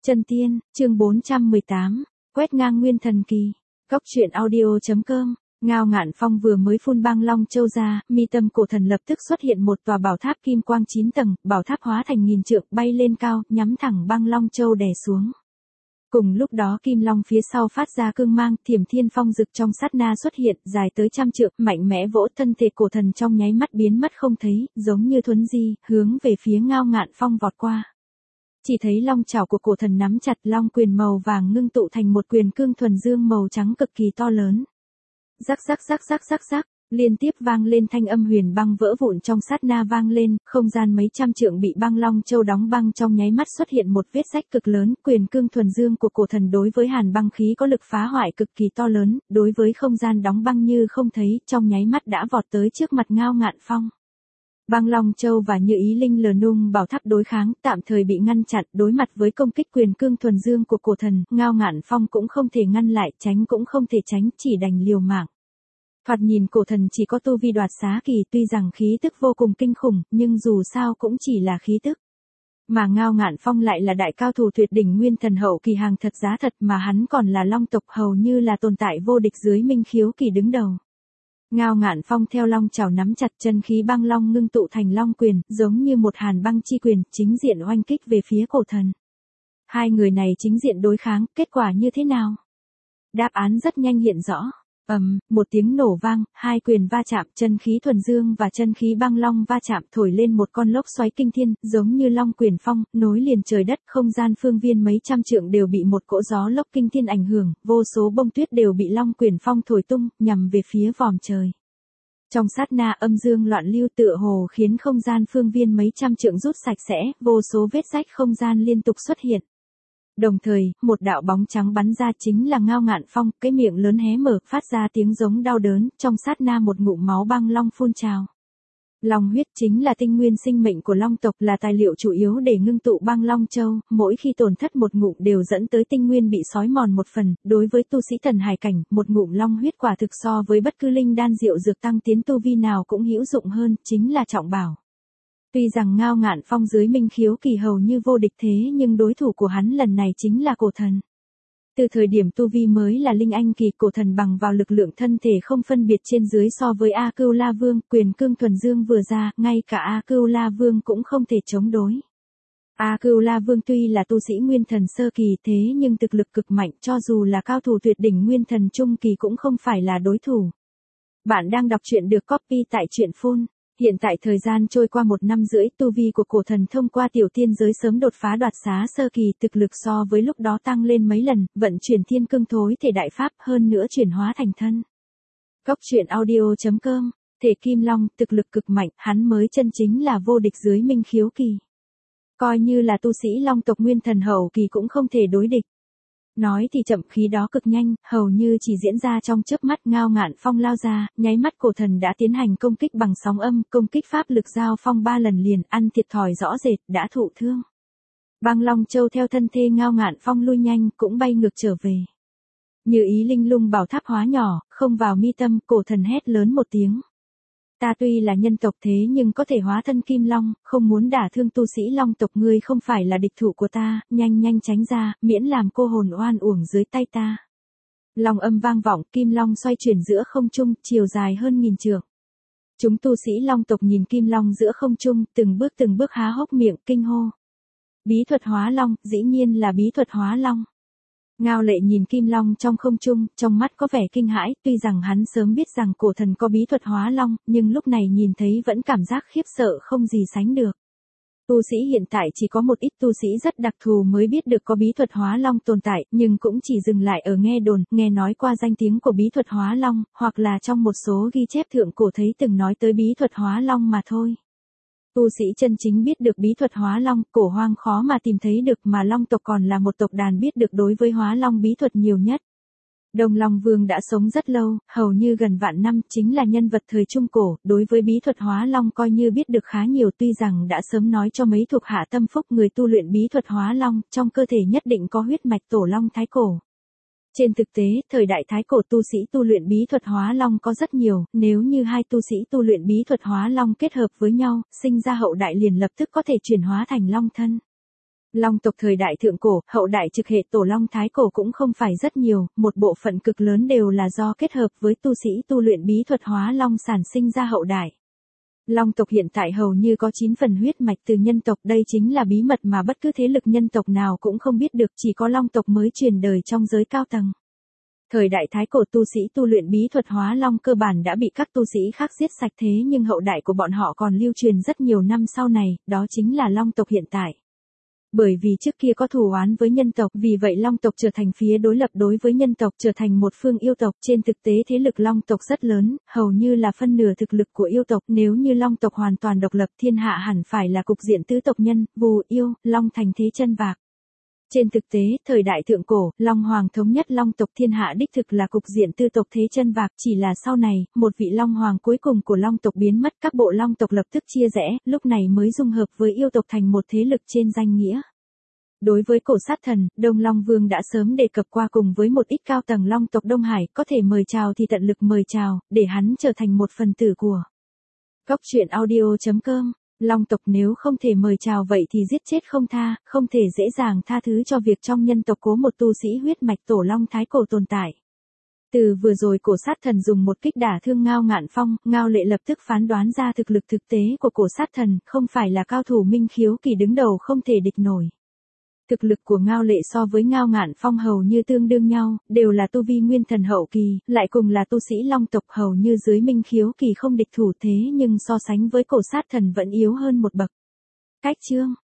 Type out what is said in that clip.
Chân tiên, chương 418, quét ngang nguyên thần kỳ. Cóc truyện audio.com. Ngao Ngạn Phong vừa mới phun băng long châu ra, mi tâm cổ thần lập tức xuất hiện một tòa bảo tháp kim quang 9 tầng, bảo tháp hóa thành nghìn trượng bay lên cao, nhắm thẳng băng long châu đè xuống. Cùng lúc đó kim long phía sau phát ra cương mang, Thiểm Thiên Phong Dực trong sát na xuất hiện, dài tới 100 trượng, mạnh mẽ vỗ thân thể cổ thần trong nháy mắt biến mất không thấy, giống như thuấn di, hướng về phía Ngao Ngạn Phong vọt qua. Chỉ thấy long chảo của cổ thần nắm chặt, long quyền màu vàng ngưng tụ thành một quyền cương thuần dương màu trắng cực kỳ to lớn. Rắc rắc rắc rắc rắc rắc, liên tiếp vang lên thanh âm huyền băng vỡ vụn trong sát na vang lên, không gian mấy trăm trượng bị băng long châu đóng băng trong nháy mắt xuất hiện một vết rách cực lớn, quyền cương thuần dương của cổ thần đối với hàn băng khí có lực phá hoại cực kỳ to lớn, đối với không gian đóng băng như không thấy, trong nháy mắt đã vọt tới trước mặt Ngao Ngạn Phong. Băng Long Châu và Như Ý Linh Lờ Nung bảo tháp đối kháng, tạm thời bị ngăn chặn, đối mặt với công kích quyền cương thuần dương của cổ thần, Ngao Ngạn Phong cũng không thể ngăn lại, tránh cũng không thể tránh, chỉ đành liều mạng. Thoạt nhìn cổ thần chỉ có tu vi đoạt xá kỳ, tuy rằng khí tức vô cùng kinh khủng, nhưng dù sao cũng chỉ là khí tức. Mà Ngao Ngạn Phong lại là đại cao thủ tuyệt đỉnh nguyên thần hậu kỳ hàng thật giá thật, mà hắn còn là long tộc, hầu như là tồn tại vô địch dưới minh khiếu kỳ đứng đầu. Ngao Ngạn Phong theo long chảo nắm chặt, chân khí băng long ngưng tụ thành long quyền, giống như một hàn băng chi quyền, chính diện oanh kích về phía cổ thần. Hai người này chính diện đối kháng, kết quả như thế nào? Đáp án rất nhanh hiện rõ. Một tiếng nổ vang, hai quyền va chạm, chân khí thuần dương và chân khí băng long va chạm, thổi lên một con lốc xoáy kinh thiên, giống như long quyền phong, nối liền trời đất, không gian phương viên mấy trăm trượng đều bị một cỗ gió lốc kinh thiên ảnh hưởng, vô số bông tuyết đều bị long quyền phong thổi tung, nhằm về phía vòm trời. Trong sát na âm dương loạn lưu tựa hồ khiến không gian phương viên mấy trăm trượng rút sạch sẽ, vô số vết rách không gian liên tục xuất hiện. Đồng thời, một đạo bóng trắng bắn ra, chính là Ngao Ngạn Phong, cái miệng lớn hé mở, phát ra tiếng giống đau đớn, trong sát na một ngụm máu băng long phun trào. Long huyết chính là tinh nguyên sinh mệnh của long tộc, là tài liệu chủ yếu để ngưng tụ băng long châu, mỗi khi tổn thất một ngụm đều dẫn tới tinh nguyên bị xói mòn một phần, đối với tu sĩ thần hải cảnh, một ngụm long huyết quả thực so với bất cứ linh đan diệu dược tăng tiến tu vi nào cũng hữu dụng hơn, chính là trọng bảo. Tuy rằng Ngao Ngạn Phong dưới minh khiếu kỳ hầu như vô địch thế nhưng đối thủ của hắn lần này chính là cổ thần. Từ thời điểm tu vi mới là linh anh kỳ, cổ thần bằng vào lực lượng thân thể không phân biệt trên dưới so với A Cưu La Vương, quyền cương thuần dương vừa ra, ngay cả A Cưu La Vương cũng không thể chống đối. A Cưu La Vương tuy là tu sĩ nguyên thần sơ kỳ thế nhưng thực lực cực mạnh, cho dù là cao thủ tuyệt đỉnh nguyên thần trung kỳ cũng không phải là đối thủ. Bạn đang đọc truyện được copy tại truyện phun. Hiện tại thời gian trôi qua 1 năm rưỡi, tu vi của cổ thần thông qua tiểu tiên giới sớm đột phá đoạt xá sơ kỳ, thực lực so với lúc đó tăng lên mấy lần, vận chuyển thiên cương thối thể đại pháp, hơn nữa chuyển hóa thành thân. Cóc truyện audio.com, thể kim long, thực lực cực mạnh, hắn mới chân chính là vô địch dưới minh khiếu kỳ. Coi như là tu sĩ long tộc nguyên thần hậu kỳ cũng không thể đối địch. Nói thì chậm, khí đó cực nhanh, hầu như chỉ diễn ra trong chớp mắt. Ngao Ngạn Phong lao ra, nháy mắt cổ thần đã tiến hành công kích bằng sóng âm, công kích pháp lực giao phong 3 lần liền, ăn thiệt thòi rõ rệt, đã thụ thương. Băng Long Châu theo thân thê Ngao Ngạn Phong lui nhanh, cũng bay ngược trở về. Như Ý Linh Lung bảo tháp hóa nhỏ, không vào mi tâm, cổ thần hét lớn một tiếng. Ta tuy là nhân tộc thế nhưng có thể hóa thân kim long, không muốn đả thương tu sĩ long tộc, ngươi không phải là địch thủ của ta, nhanh nhanh tránh ra, miễn làm cô hồn oan uổng dưới tay ta. Long âm vang vọng, kim long xoay chuyển giữa không trung, chiều dài hơn 1000 trượng. Chúng tu sĩ long tộc nhìn kim long giữa không trung, từng bước há hốc miệng, kinh hô. Bí thuật hóa long, dĩ nhiên là bí thuật hóa long. Ngao Lệ nhìn kim long trong không trung, trong mắt có vẻ kinh hãi, tuy rằng hắn sớm biết rằng cổ thần có bí thuật hóa long, nhưng lúc này nhìn thấy vẫn cảm giác khiếp sợ không gì sánh được. Tu sĩ hiện tại chỉ có một ít tu sĩ rất đặc thù mới biết được có bí thuật hóa long tồn tại, nhưng cũng chỉ dừng lại ở nghe đồn, nghe nói qua danh tiếng của bí thuật hóa long, hoặc là trong một số ghi chép thượng cổ thấy từng nói tới bí thuật hóa long mà thôi. Tu sĩ chân chính biết được bí thuật hóa long, cổ hoang khó mà tìm thấy được, mà long tộc còn là một tộc đàn biết được đối với hóa long bí thuật nhiều nhất. Đông Long Vương đã sống rất lâu, hầu như gần vạn năm, chính là nhân vật thời trung cổ, đối với bí thuật hóa long coi như biết được khá nhiều, tuy rằng đã sớm nói cho mấy thuộc hạ tâm phúc người tu luyện bí thuật hóa long, trong cơ thể nhất định có huyết mạch tổ long thái cổ. Trên thực tế, thời đại thái cổ tu sĩ tu luyện bí thuật hóa long có rất nhiều, nếu như hai tu sĩ tu luyện bí thuật hóa long kết hợp với nhau, sinh ra hậu đại liền lập tức có thể chuyển hóa thành long thân. Long tộc thời đại thượng cổ, hậu đại trực hệ tổ long thái cổ cũng không phải rất nhiều, một bộ phận cực lớn đều là do kết hợp với tu sĩ tu luyện bí thuật hóa long sản sinh ra hậu đại. Long tộc hiện tại hầu như có 9 phần huyết mạch từ nhân tộc, đây chính là bí mật mà bất cứ thế lực nhân tộc nào cũng không biết được, chỉ có long tộc mới truyền đời trong giới cao tầng. Thời đại thái cổ tu sĩ tu luyện bí thuật hóa long cơ bản đã bị các tu sĩ khác giết sạch, thế nhưng hậu đại của bọn họ còn lưu truyền rất nhiều năm sau này, đó chính là long tộc hiện tại. Bởi vì trước kia có thù oán với nhân tộc, vì vậy long tộc trở thành phía đối lập đối với nhân tộc, trở thành một phương yêu tộc. Trên thực tế thế lực long tộc rất lớn, hầu như là phân nửa thực lực của yêu tộc. Nếu như long tộc hoàn toàn độc lập, thiên hạ hẳn phải là cục diện tứ tộc nhân, vù yêu, long thành thế chân vạc. Trên thực tế, thời đại thượng cổ, Long Hoàng thống nhất long tộc, thiên hạ đích thực là cục diện tư tộc thế chân vạc, chỉ là sau này, một vị Long Hoàng cuối cùng của long tộc biến mất, các bộ long tộc lập tức chia rẽ, lúc này mới dung hợp với yêu tộc thành một thế lực trên danh nghĩa. Đối với cổ sát thần, Đông Long Vương đã sớm đề cập qua, cùng với một ít cao tầng long tộc Đông Hải, có thể mời chào thì tận lực mời chào, để hắn trở thành một phần tử của Góc Truyện Audio.com. Long tộc nếu không thể mời chào vậy thì giết chết không tha, không thể dễ dàng tha thứ cho việc trong nhân tộc có một tu sĩ huyết mạch tổ long thái cổ tồn tại. Từ vừa rồi cổ sát thần dùng một kích đả thương Ngao Ngạn Phong, Ngao Lệ lập tức phán đoán ra thực lực thực tế của cổ sát thần, không phải là cao thủ minh khiếu kỳ đứng đầu không thể địch nổi. Thực lực của Ngao Lệ so với Ngao Ngạn Phong hầu như tương đương nhau, đều là tu vi nguyên thần hậu kỳ, lại cùng là tu sĩ long tộc, hầu như dưới minh khiếu kỳ không địch thủ, thế nhưng so sánh với cổ sát thần vẫn yếu hơn một bậc. Cách chương